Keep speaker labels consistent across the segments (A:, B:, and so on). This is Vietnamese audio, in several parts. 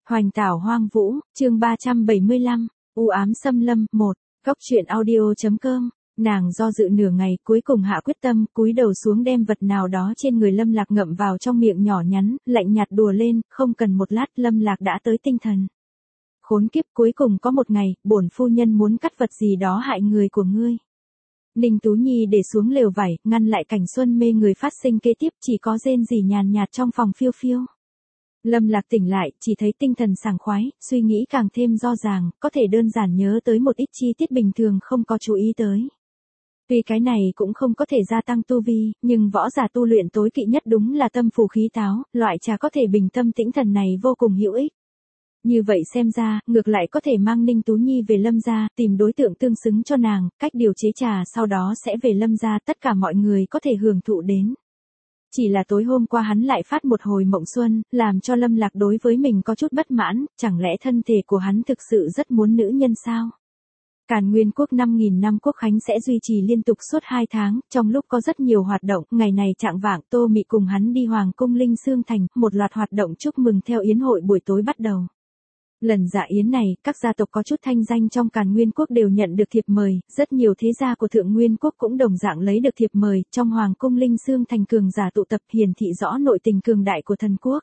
A: Hoành tảo hoang vũ, chương 375, u ám xâm lâm, 1, góc truyện audio.com. Nàng do dự nửa ngày, cuối cùng hạ quyết tâm, cúi đầu xuống đem vật nào đó trên người Lâm Lạc ngậm vào trong miệng nhỏ nhắn, lạnh nhạt đùa lên, không cần một lát Lâm Lạc đã tới tinh thần. Khốn kiếp, cuối cùng có một ngày, bổn phu nhân muốn cắt vật gì đó hại người của ngươi. Ninh Tú Nhi để xuống lều vải, ngăn lại cảnh xuân mê người phát sinh kế tiếp, chỉ có rên rỉ nhàn nhạt trong phòng phiêu phiêu. Lâm Lạc tỉnh lại, chỉ thấy tinh thần sảng khoái, suy nghĩ càng thêm rõ ràng, có thể đơn giản nhớ tới một ít chi tiết bình thường không có chú ý tới. Tuy cái này cũng không có thể gia tăng tu vi, nhưng võ giả tu luyện tối kỵ nhất đúng là tâm phù khí táo, loại trà có thể bình tâm tĩnh thần này vô cùng hữu ích. Như vậy xem ra, ngược lại có thể mang Ninh Tú Nhi về Lâm gia, tìm đối tượng tương xứng cho nàng, cách điều chế trà sau đó sẽ về Lâm gia, tất cả mọi người có thể hưởng thụ đến. Chỉ là tối hôm qua hắn lại phát một hồi mộng xuân, làm cho Lâm Lạc đối với mình có chút bất mãn, chẳng lẽ thân thể của hắn thực sự rất muốn nữ nhân sao? Càn Nguyên quốc 5.000 năm quốc khánh sẽ duy trì liên tục suốt 2 tháng, trong lúc có rất nhiều hoạt động, ngày này trạng vạng Tô Mị cùng hắn đi Hoàng cung Linh Xương Thành, một loạt hoạt động chúc mừng theo yến hội buổi tối bắt đầu. Lần dạ yến này, các gia tộc có chút thanh danh trong Càn Nguyên quốc đều nhận được thiệp mời, rất nhiều thế gia của Thượng Nguyên quốc cũng đồng dạng lấy được thiệp mời, trong Hoàng cung Linh Xương Thành cường giả tụ tập hiển thị rõ nội tình cường đại của thần quốc.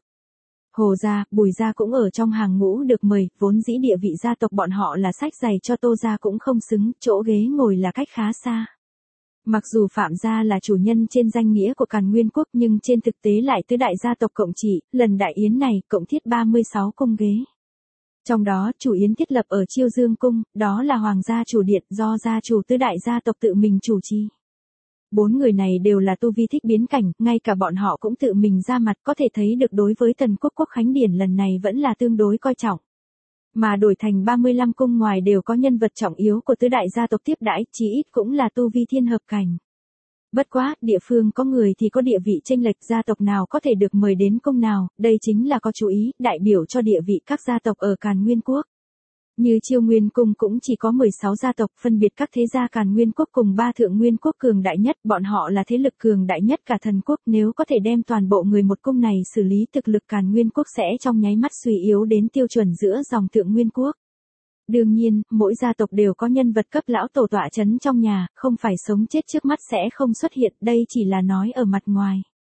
A: Hồ gia, Bùi gia cũng ở trong hàng ngũ được mời, vốn dĩ địa vị gia tộc bọn họ là sách giày cho Tô gia cũng không xứng, chỗ ghế ngồi là cách khá xa. Mặc dù Phạm gia là chủ nhân trên danh nghĩa của Càn Nguyên quốc nhưng trên thực tế lại tứ đại gia tộc cộng trị, lần đại yến này cộng thiết 36 cung ghế. Trong đó, chủ yến thiết lập ở Chiêu Dương cung, đó là hoàng gia chủ điện do gia chủ tứ đại gia tộc tự mình chủ trì. 4 người này đều là tu vi thích biến cảnh, ngay cả bọn họ cũng tự mình ra mặt, có thể thấy được đối với Tần quốc quốc khánh điển lần này vẫn là tương đối coi trọng. Mà đổi thành 35 cung ngoài đều có nhân vật trọng yếu của tứ đại gia tộc tiếp đãi, chí ít cũng là tu vi thiên hợp cảnh. Bất quá, địa phương có người thì có địa vị chênh lệch, gia tộc nào có thể được mời đến cung nào, đây chính là có chú ý, đại biểu cho địa vị các gia tộc ở Càn Nguyên quốc. Như Chiêu Nguyên cung cũng chỉ có 16 gia tộc, phân biệt các thế gia Càn Nguyên quốc cùng 3 Thượng Nguyên quốc cường đại nhất, bọn họ là thế lực cường đại nhất cả thần quốc, nếu có thể đem toàn bộ người một cung này xử lý, thực lực Càn Nguyên quốc sẽ trong nháy mắt suy yếu đến tiêu chuẩn giữa dòng Thượng Nguyên quốc. Đương nhiên, mỗi gia tộc đều có nhân vật cấp lão tổ tọa chấn trong nhà, không phải sống chết trước mắt sẽ không xuất hiện, đây chỉ là nói ở mặt ngoài.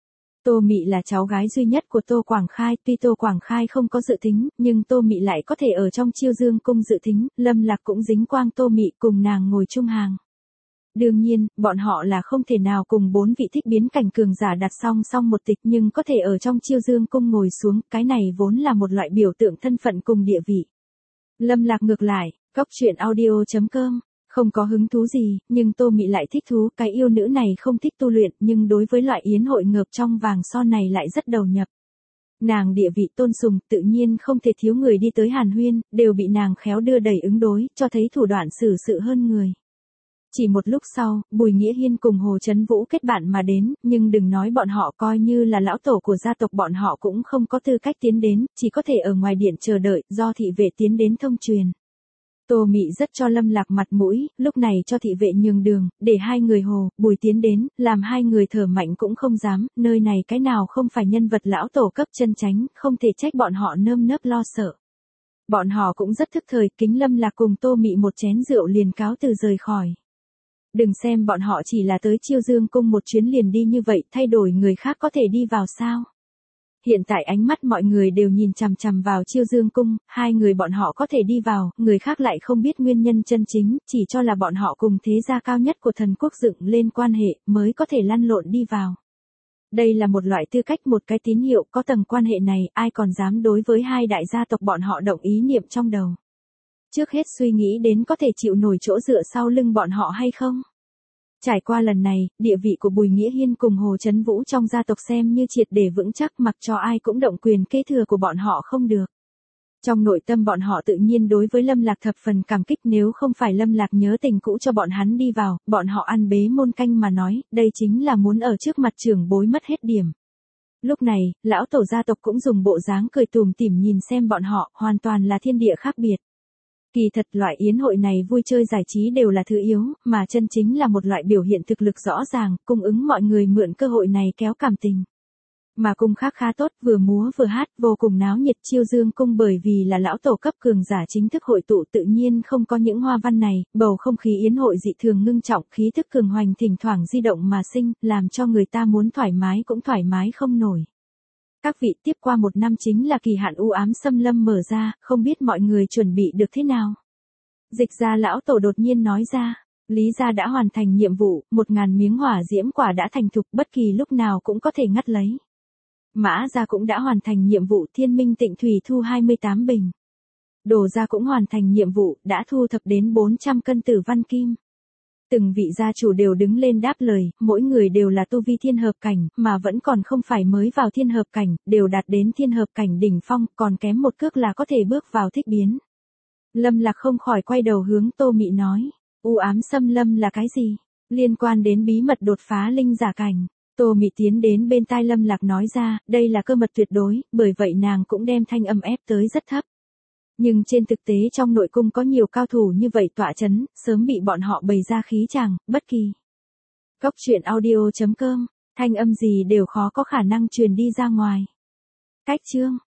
A: Tô Mị là cháu gái duy nhất của Tô Quảng Khai, tuy Tô Quảng Khai không có dự tính, nhưng Tô Mị lại có thể ở trong Chiêu Dương cung dự tính, Lâm Lạc cũng dính quang Tô Mị cùng nàng ngồi chung hàng. Đương nhiên, bọn họ là không thể nào cùng 4 vị thích biến cảnh cường giả đặt song song một tịch nhưng có thể ở trong Chiêu Dương cung ngồi xuống, cái này vốn là một loại biểu tượng thân phận cùng địa vị. Lâm Lạc ngược lại, góc truyện audio.com, không có hứng thú gì, nhưng Tô Mị lại thích thú, cái yêu nữ này không thích tu luyện, nhưng đối với loại yến hội ngợp trong vàng son này lại rất đầu nhập. Nàng địa vị tôn sùng, tự nhiên không thể thiếu người đi tới hàn huyên, đều bị nàng khéo đưa đẩy ứng đối, cho thấy thủ đoạn xử sự hơn người. Chỉ một lúc sau, Bùi Nghĩa Hiên cùng Hồ Chấn Vũ kết bạn mà đến, nhưng đừng nói bọn họ coi như là lão tổ của gia tộc bọn họ cũng không có tư cách tiến đến, chỉ có thể ở ngoài điện chờ đợi, do thị vệ tiến đến thông truyền. Tô Mị rất cho Lâm Lạc mặt mũi, lúc này cho thị vệ nhường đường, để hai người Hồ, Bùi tiến đến, làm hai người thở mạnh cũng không dám, nơi này cái nào không phải nhân vật lão tổ cấp chân chánh, không thể trách bọn họ nơm nớp lo sợ. Bọn họ cũng rất thức thời, kính Lâm Lạc cùng Tô Mị một chén rượu liền cáo từ rời khỏi. Đừng xem bọn họ chỉ là tới Chiêu Dương cung một chuyến liền đi như vậy, thay đổi người khác có thể đi vào sao? Hiện tại ánh mắt mọi người đều nhìn chằm chằm vào Chiêu Dương cung, hai người bọn họ có thể đi vào, người khác lại không biết nguyên nhân chân chính, chỉ cho là bọn họ cùng thế gia cao nhất của thần quốc dựng lên quan hệ, mới có thể lăn lộn đi vào. Đây là một loại tư cách, một cái tín hiệu, có tầng quan hệ này, ai còn dám đối với hai đại gia tộc bọn họ động ý niệm trong đầu. Trước hết suy nghĩ đến có thể chịu nổi chỗ dựa sau lưng bọn họ hay không. Trải qua lần này, địa vị của Bùi Nghĩa Hiên cùng Hồ Chấn Vũ trong gia tộc xem như triệt để vững chắc, mặc cho ai cũng động quyền kế thừa của bọn họ không được. Trong nội tâm bọn họ tự nhiên đối với Lâm Lạc thập phần cảm kích, nếu không phải Lâm Lạc nhớ tình cũ cho bọn hắn đi vào, bọn họ ăn bế môn canh mà nói, đây chính là muốn ở trước mặt trưởng bối mất hết điểm. Lúc này, lão tổ gia tộc cũng dùng bộ dáng cười tủm tỉm nhìn xem bọn họ, hoàn toàn là thiên địa khác biệt. Kỳ thật loại yến hội này vui chơi giải trí đều là thứ yếu, mà chân chính là một loại biểu hiện thực lực rõ ràng, cung ứng mọi người mượn cơ hội này kéo cảm tình. Mà cung khác khá tốt, vừa múa vừa hát, vô cùng náo nhiệt. Chiêu Dương cung bởi vì là lão tổ cấp cường giả chính thức hội tụ tự nhiên không có những hoa văn này, bầu không khí yến hội dị thường ngưng trọng, khí thức cường hoành thỉnh thoảng di động mà sinh, làm cho người ta muốn thoải mái cũng thoải mái không nổi. Các vị, tiếp qua 1 năm chính là kỳ hạn u ám xâm lâm mở ra, không biết mọi người chuẩn bị được thế nào. Dịch gia lão tổ đột nhiên nói ra. Lý gia đã hoàn thành nhiệm vụ, 1000 miếng hỏa diễm quả đã thành thục, bất kỳ lúc nào cũng có thể ngắt lấy. Mã gia cũng đã hoàn thành nhiệm vụ, Thiên Minh Tịnh Thủy thu 28 bình. Đồ gia cũng hoàn thành nhiệm vụ, đã thu thập đến 400 cân tử văn kim. Từng vị gia chủ đều đứng lên đáp lời, mỗi người đều là tu vi thiên hợp cảnh, mà vẫn còn không phải mới vào thiên hợp cảnh, đều đạt đến thiên hợp cảnh đỉnh phong, còn kém một cước là có thể bước vào thích biến. Lâm Lạc không khỏi quay đầu hướng Tô Mị nói, u ám xâm lâm là cái gì? Liên quan đến bí mật đột phá linh giả cảnh. Tô Mị tiến đến bên tai Lâm Lạc nói ra, đây là cơ mật tuyệt đối, bởi vậy nàng cũng đem thanh âm ép tới rất thấp. Nhưng trên thực tế trong nội cung có nhiều cao thủ như vậy tọa chấn, sớm bị bọn họ bày ra khí chàng, bất kỳ. Cốc truyện audio.com, thanh âm gì đều khó có khả năng truyền đi ra ngoài. Cách chương